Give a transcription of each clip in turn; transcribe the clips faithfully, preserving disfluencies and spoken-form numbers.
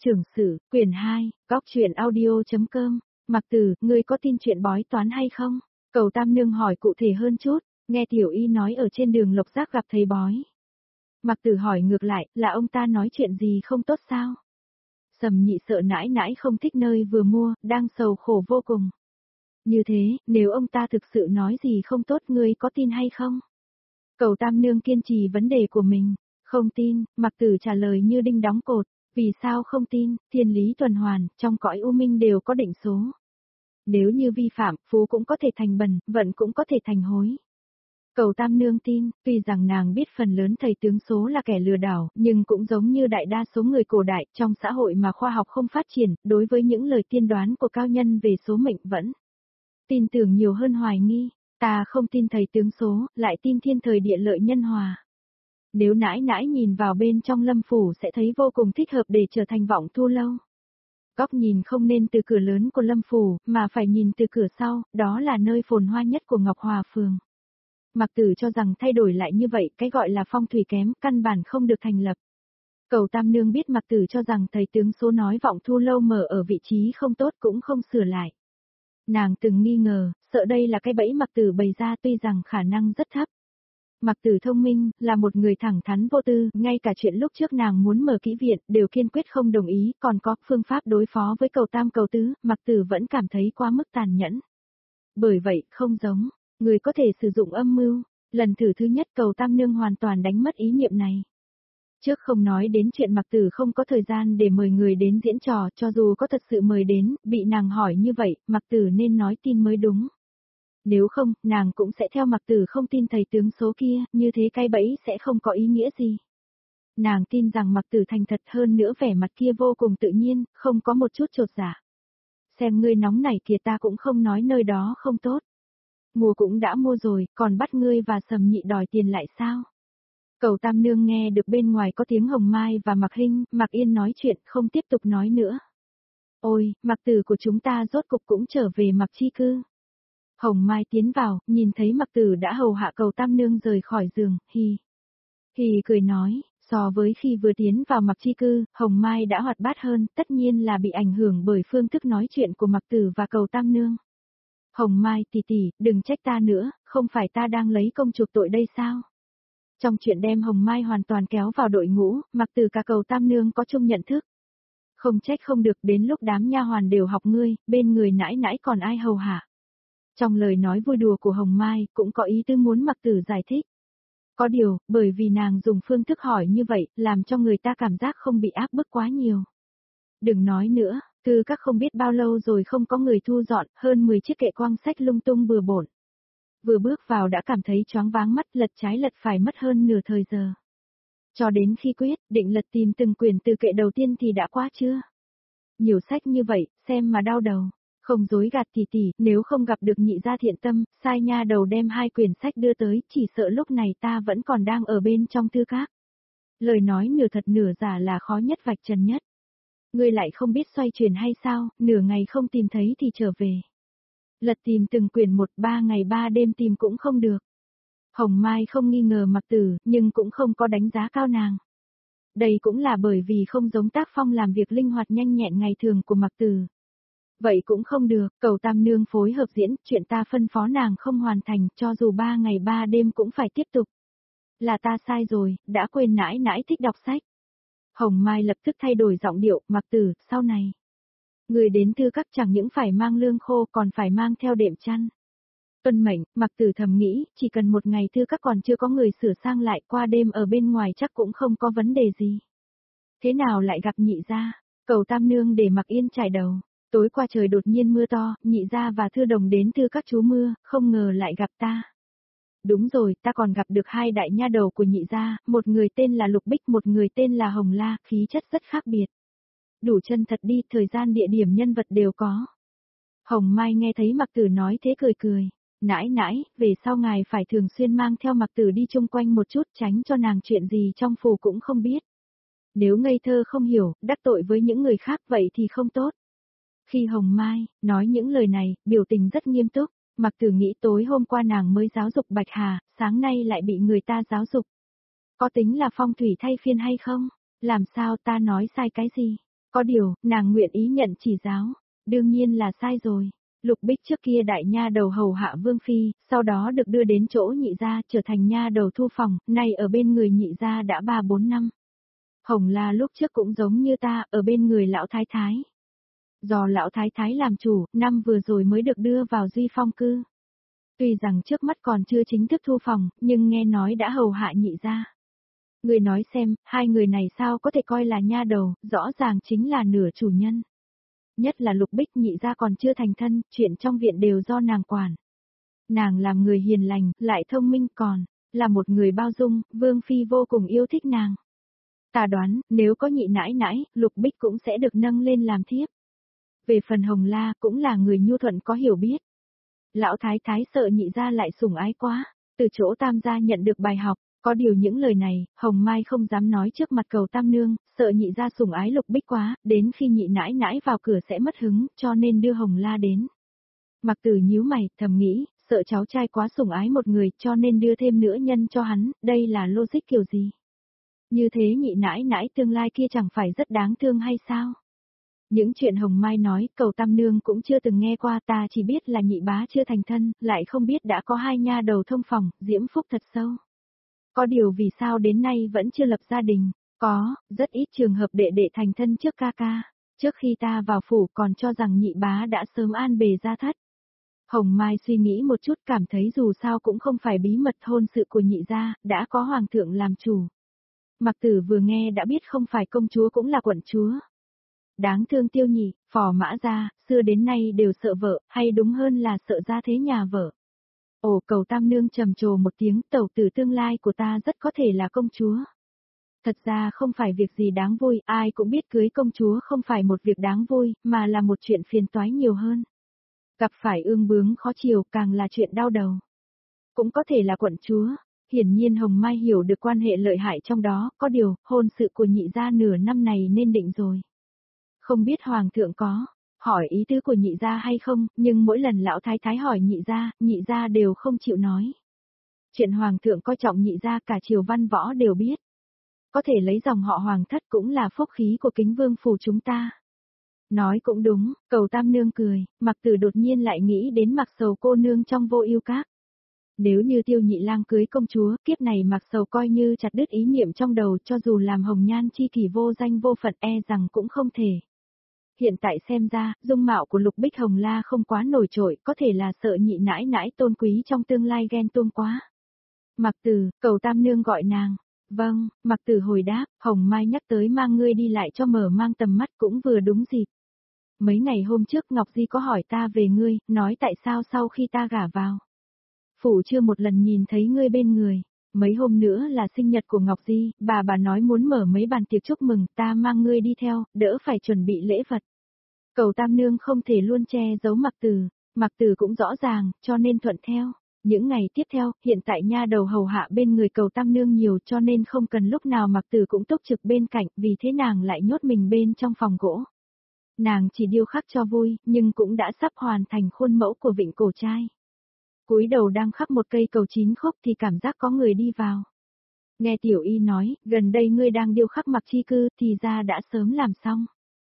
Trưởng sử, quyển hai, góc truyện audio.com, Mặc Tử, ngươi có tin chuyện bói toán hay không? Cầu Tam Nương hỏi cụ thể hơn chút, nghe Tiểu Y nói ở trên đường Lộc Giác gặp thầy bói. Mặc Tử hỏi ngược lại, là ông ta nói chuyện gì không tốt sao? Sầm Nhị sợ nãi nãi không thích nơi vừa mua, đang sầu khổ vô cùng. Như thế, nếu ông ta thực sự nói gì không tốt ngươi có tin hay không? Cầu Tam Nương kiên trì vấn đề của mình, không tin, Mặc Tử trả lời như đinh đóng cột. Vì sao không tin, thiên lý tuần hoàn, trong cõi u minh đều có định số. Nếu như vi phạm, phú cũng có thể thành bần, vận cũng có thể thành hối. Cầu Tam Nương tin, tuy rằng nàng biết phần lớn thầy tướng số là kẻ lừa đảo, nhưng cũng giống như đại đa số người cổ đại, trong xã hội mà khoa học không phát triển, đối với những lời tiên đoán của cao nhân về số mệnh vẫn tin tưởng nhiều hơn hoài nghi. Ta không tin thầy tướng số, lại tin thiên thời địa lợi nhân hòa. Nếu nãi nãi nhìn vào bên trong Lâm Phủ sẽ thấy vô cùng thích hợp để trở thành Vọng Thu Lâu. Góc nhìn không nên từ cửa lớn của Lâm Phủ, mà phải nhìn từ cửa sau, đó là nơi phồn hoa nhất của Ngọc Hòa Phường. Mặc Tử cho rằng thay đổi lại như vậy, cái gọi là phong thủy kém, căn bản không được thành lập. Cầu Tam Nương biết Mặc Tử cho rằng thầy tướng số nói Vọng Thu Lâu mở ở vị trí không tốt cũng không sửa lại. Nàng từng nghi ngờ, sợ đây là cái bẫy Mặc Tử bày ra tuy rằng khả năng rất thấp. Mặc Tử thông minh, là một người thẳng thắn vô tư, ngay cả chuyện lúc trước nàng muốn mở kỹ viện, đều kiên quyết không đồng ý, còn có phương pháp đối phó với cầu tam cầu tứ, Mặc Tử vẫn cảm thấy quá mức tàn nhẫn. Bởi vậy, không giống, người có thể sử dụng âm mưu, lần thử thứ nhất cầu Tam Nương hoàn toàn đánh mất ý niệm này. Trước không nói đến chuyện Mặc Tử không có thời gian để mời người đến diễn trò, cho dù có thật sự mời đến, bị nàng hỏi như vậy, Mặc Tử nên nói tin mới đúng. Nếu không, nàng cũng sẽ theo Mặc Tử không tin thầy tướng số kia, như thế cái bẫy sẽ không có ý nghĩa gì. Nàng tin rằng Mặc Tử thành thật hơn nữa vẻ mặt kia vô cùng tự nhiên, không có một chút chột dạ. Xem ngươi nóng nảy kìa ta cũng không nói nơi đó không tốt. Mua cũng đã mua rồi, còn bắt ngươi và Sầm Nhị đòi tiền lại sao? Cầu Tam Nương nghe được bên ngoài có tiếng Hồng Mai và Mặc Hinh, Mặc Yên nói chuyện, không tiếp tục nói nữa. Ôi, Mặc Tử của chúng ta rốt cục cũng trở về Mặc Chi Cư. Hồng Mai tiến vào, nhìn thấy Mặc Tử đã hầu hạ cầu Tam Nương rời khỏi giường, hi. Hi cười nói, so với khi vừa tiến vào Mặc Chi Cư, Hồng Mai đã hoạt bát hơn, tất nhiên là bị ảnh hưởng bởi phương thức nói chuyện của Mặc Tử và cầu Tam Nương. Hồng Mai tỷ tỷ, đừng trách ta nữa, không phải ta đang lấy công chuộc tội đây sao? Trong chuyện đem Hồng Mai hoàn toàn kéo vào đội ngũ, Mặc Tử cả cầu Tam Nương có chung nhận thức. Không trách không được, đến lúc đám nha hoàn đều học ngươi, bên người nãi nãi còn ai hầu hạ. Trong lời nói vui đùa của Hồng Mai, cũng có ý tư muốn Mặc Tử giải thích. Có điều, bởi vì nàng dùng phương thức hỏi như vậy, làm cho người ta cảm giác không bị áp bức quá nhiều. Đừng nói nữa, từ các không biết bao lâu rồi không có người thu dọn, hơn mười chiếc kệ quang sách lung tung bừa bộn. Vừa bước vào đã cảm thấy choáng váng mắt, lật trái lật phải mất hơn nửa thời giờ. Cho đến khi quyết định lật tìm từng quyển từ kệ đầu tiên thì đã quá chưa? Nhiều sách như vậy, xem mà đau đầu. Không dối gạt tỷ tỷ, nếu không gặp được Nhị gia thiện tâm, sai nha đầu đem hai quyển sách đưa tới, chỉ sợ lúc này ta vẫn còn đang ở bên trong thư các. Lời nói nửa thật nửa giả là khó nhất vạch trần nhất. Ngươi lại không biết xoay chuyển hay sao, nửa ngày không tìm thấy thì trở về. Lật tìm từng quyển một, ba ngày ba đêm tìm cũng không được. Hồng Mai không nghi ngờ Mặc Tử, nhưng cũng không có đánh giá cao nàng. Đây cũng là bởi vì không giống tác phong làm việc linh hoạt nhanh nhẹn ngày thường của Mặc Tử. Vậy cũng không được, cầu Tam Nương phối hợp diễn, chuyện ta phân phó nàng không hoàn thành, cho dù ba ngày ba đêm cũng phải tiếp tục. Là ta sai rồi, đã quên nãi nãi thích đọc sách. Hồng Mai lập tức thay đổi giọng điệu, Mặc Tử, sau này. Người đến thư các chẳng những phải mang lương khô còn phải mang theo đệm chăn. Tuân mệnh, Mặc Tử thầm nghĩ, chỉ cần một ngày thư các còn chưa có người sửa sang lại, qua đêm ở bên ngoài chắc cũng không có vấn đề gì. Thế nào lại gặp Nhị gia? Cầu Tam Nương để Mặc Yên trải đầu. Tối qua trời đột nhiên mưa to, Nhị gia và Thư Đồng đến thư các chú mưa, không ngờ lại gặp ta. Đúng rồi, ta còn gặp được hai đại nha đầu của Nhị gia, một người tên là Lục Bích, một người tên là Hồng La, khí chất rất khác biệt. Đủ chân thật đi, thời gian địa điểm nhân vật đều có. Hồng Mai nghe thấy Mặc Tử nói thế cười cười. Nãi nãi, về sau ngài phải thường xuyên mang theo Mặc Tử đi chung quanh một chút, tránh cho nàng chuyện gì trong phủ cũng không biết. Nếu ngây thơ không hiểu, đắc tội với những người khác vậy thì không tốt. Khi Hồng Mai nói những lời này, biểu tình rất nghiêm túc, Mặc Tử nghĩ tối hôm qua nàng mới giáo dục Bạch Hà, sáng nay lại bị người ta giáo dục. Có tính là phong thủy thay phiên hay không? Làm sao ta nói sai cái gì? Có điều, nàng nguyện ý nhận chỉ giáo. Đương nhiên là sai rồi. Lục Bích trước kia đại nha đầu hầu hạ Vương Phi, sau đó được đưa đến chỗ nhị gia trở thành nha đầu thu phòng, nay ở bên người nhị gia đã ba bốn năm. Hồng La lúc trước cũng giống như ta, ở bên người lão thái thái. Do lão thái thái làm chủ, năm vừa rồi mới được đưa vào Duy Phong cư. Tuy rằng trước mắt còn chưa chính thức thu phòng, nhưng nghe nói đã hầu hạ nhị gia. Người nói xem, hai người này sao có thể coi là nha đầu, rõ ràng chính là nửa chủ nhân. Nhất là Lục Bích nhị gia còn chưa thành thân, chuyện trong viện đều do nàng quản. Nàng làm người hiền lành, lại thông minh còn, là một người bao dung, Vương Phi vô cùng yêu thích nàng. Ta đoán, nếu có nhị nãi nãi, Lục Bích cũng sẽ được nâng lên làm thiếp. Về phần Hồng La cũng là người nhu thuận có hiểu biết. Lão thái thái sợ nhị gia lại sủng ái quá, từ chỗ tam gia nhận được bài học, có điều những lời này, Hồng Mai không dám nói trước mặt cầu tam nương, sợ nhị gia sủng ái Lục Bích quá, đến khi nhị nãi nãi vào cửa sẽ mất hứng, cho nên đưa Hồng La đến. Mặc Tử nhíu mày, thầm nghĩ, sợ cháu trai quá sủng ái một người cho nên đưa thêm nữa nhân cho hắn, đây là logic kiểu gì? Như thế nhị nãi nãi tương lai kia chẳng phải rất đáng thương hay sao? Những chuyện Hồng Mai nói, cầu tam nương cũng chưa từng nghe qua, ta chỉ biết là nhị bá chưa thành thân, lại không biết đã có hai nha đầu thông phòng, diễm phúc thật sâu. Có điều vì sao đến nay vẫn chưa lập gia đình, có, rất ít trường hợp đệ đệ thành thân trước ca ca, trước khi ta vào phủ còn cho rằng nhị bá đã sớm an bề gia thất. Hồng Mai suy nghĩ một chút cảm thấy dù sao cũng không phải bí mật hôn sự của nhị gia, đã có hoàng thượng làm chủ. Mặc Tử vừa nghe đã biết không phải công chúa cũng là quận chúa. Đáng thương Tiêu Nhị, Phò Mã gia, xưa đến nay đều sợ vợ, hay đúng hơn là sợ gia thế nhà vợ. Ồ, cầu tam nương trầm trồ một tiếng, tẩu tử tương lai của ta rất có thể là công chúa. Thật ra không phải việc gì đáng vui, ai cũng biết cưới công chúa không phải một việc đáng vui, mà là một chuyện phiền toái nhiều hơn. Gặp phải ương bướng khó chiều càng là chuyện đau đầu. Cũng có thể là quận chúa. Hiển nhiên Hồng Mai hiểu được quan hệ lợi hại trong đó, có điều, hôn sự của nhị gia nửa năm này nên định rồi. Không biết hoàng thượng có hỏi ý tứ của nhị gia hay không, nhưng mỗi lần lão thái thái hỏi nhị gia, nhị gia đều không chịu nói. Chuyện hoàng thượng coi trọng nhị gia cả triều văn võ đều biết. Có thể lấy dòng họ hoàng thất cũng là phúc khí của Kính Vương phủ chúng ta. Nói cũng đúng, cầu tam nương cười, Mặc Tử đột nhiên lại nghĩ đến Mặc Sầu cô nương trong Vô Ưu Các. Nếu như Tiêu Nhị Lang cưới công chúa, kiếp này Mặc Sầu coi như chặt đứt ý niệm trong đầu, cho dù làm hồng nhan chi kỷ vô danh vô phận e rằng cũng không thể. Hiện tại xem ra, dung mạo của Lục Bích Hồng La không quá nổi trội, có thể là sợ nhị nãi nãi tôn quý trong tương lai ghen tuông quá. Mặc Tử, cầu tam nương gọi nàng. Vâng, Mặc Tử hồi đáp, Hồng Mai nhắc tới mang ngươi đi lại cho mở mang tầm mắt cũng vừa đúng dịp. Mấy ngày hôm trước Ngọc Di có hỏi ta về ngươi, nói tại sao sau khi ta gả vào. Phủ chưa một lần nhìn thấy ngươi bên người. Mấy hôm nữa là sinh nhật của Ngọc Di, bà bà nói muốn mở mấy bàn tiệc chúc mừng, ta mang ngươi đi theo, đỡ phải chuẩn bị lễ vật. Cầu tam nương không thể luôn che giấu Mặc Tử, Mặc Tử cũng rõ ràng, cho nên thuận theo. Những ngày tiếp theo, hiện tại nha đầu hầu hạ bên người cầu tam nương nhiều cho nên không cần lúc nào Mặc Tử cũng túc trực bên cạnh, vì thế nàng lại nhốt mình bên trong phòng gỗ. Nàng chỉ điêu khắc cho vui, nhưng cũng đã sắp hoàn thành khuôn mẫu của vịnh cổ trai. Cúi đầu đang khắc một cây cầu chín khúc thì cảm giác có người đi vào. Nghe Tiểu Y nói, gần đây ngươi đang điêu khắc Mặc Chi Cư, thì ra đã sớm làm xong.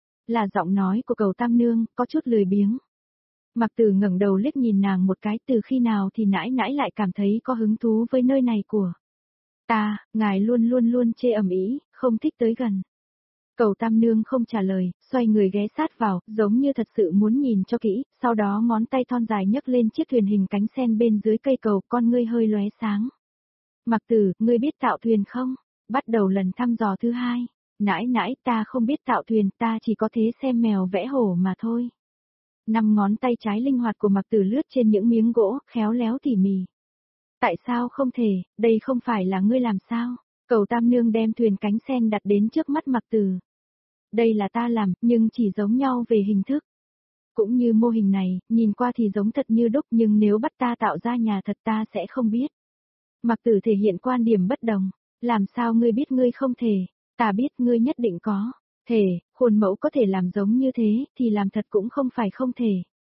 Là giọng nói của cầu tam nương, có chút lười biếng. Mặc Tử ngẩng đầu liếc nhìn nàng một cái, từ khi nào thì nãi nãi lại cảm thấy có hứng thú với nơi này của ta, ngài luôn luôn luôn chê ầm ĩ, không thích tới gần. Cầu tam nương không trả lời, xoay người ghé sát vào, giống như thật sự muốn nhìn cho kỹ, sau đó ngón tay thon dài nhấc lên chiếc thuyền hình cánh sen bên dưới cây cầu, con ngươi hơi lóe sáng. Mặc Tử, ngươi biết tạo thuyền không? Bắt đầu lần thăm dò thứ hai. Nãi nãi, ta không biết tạo thuyền, ta chỉ có thế xem mèo vẽ hổ mà thôi. Năm ngón tay trái linh hoạt của Mặc Tử lướt trên những miếng gỗ, khéo léo tỉ mỉ. Tại sao không thể, đây không phải là ngươi làm sao? Cầu tam nương đem thuyền cánh sen đặt đến trước mắt Mặc Tử. Đây là ta làm, nhưng chỉ giống nhau về hình thức. Cũng như mô hình này, nhìn qua thì giống thật như đúc nhưng nếu bắt ta tạo ra nhà thật ta sẽ không biết. Mặc Tử thể hiện quan điểm bất đồng. Làm sao ngươi biết ngươi không thể? Ta biết ngươi nhất định có. Thể, khuôn mẫu có thể làm giống như thế, thì làm thật cũng không phải không thể.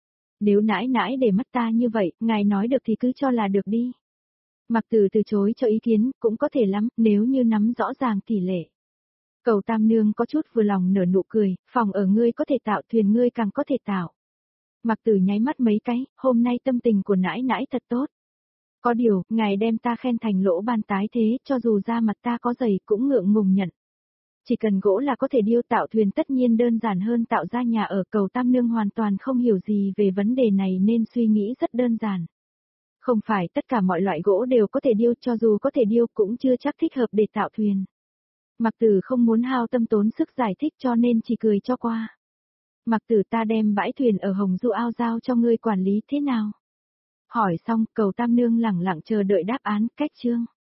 Nếu nãi nãi để mắt ta như vậy, ngài nói được thì cứ cho là được đi. Mặc Tử từ chối cho ý kiến, cũng có thể lắm, nếu như nắm rõ ràng tỷ lệ. Cầu Tam Nương có chút vừa lòng nở nụ cười, phòng ở ngươi có thể tạo, thuyền ngươi càng có thể tạo. Mặc Tử nháy mắt mấy cái, hôm nay tâm tình của nãi nãi thật tốt. Có điều, ngài đem ta khen thành lỗ ban tái thế, cho dù da mặt ta có dày cũng ngượng ngùng nhận. Chỉ cần gỗ là có thể điêu tạo thuyền, tất nhiên đơn giản hơn tạo ra nhà ở. Cầu Tam Nương hoàn toàn không hiểu gì về vấn đề này nên suy nghĩ rất đơn giản. Không phải tất cả mọi loại gỗ đều có thể điêu, cho dù có thể điêu cũng chưa chắc thích hợp để tạo thuyền. Mặc Tử không muốn hao tâm tốn sức giải thích cho nên chỉ cười cho qua. Mặc Tử, ta đem bãi thuyền ở Hồng Du Ao giao cho ngươi quản lý thế nào? Hỏi xong, Cầu Tam Nương lẳng lặng chờ đợi đáp án. Cách chương.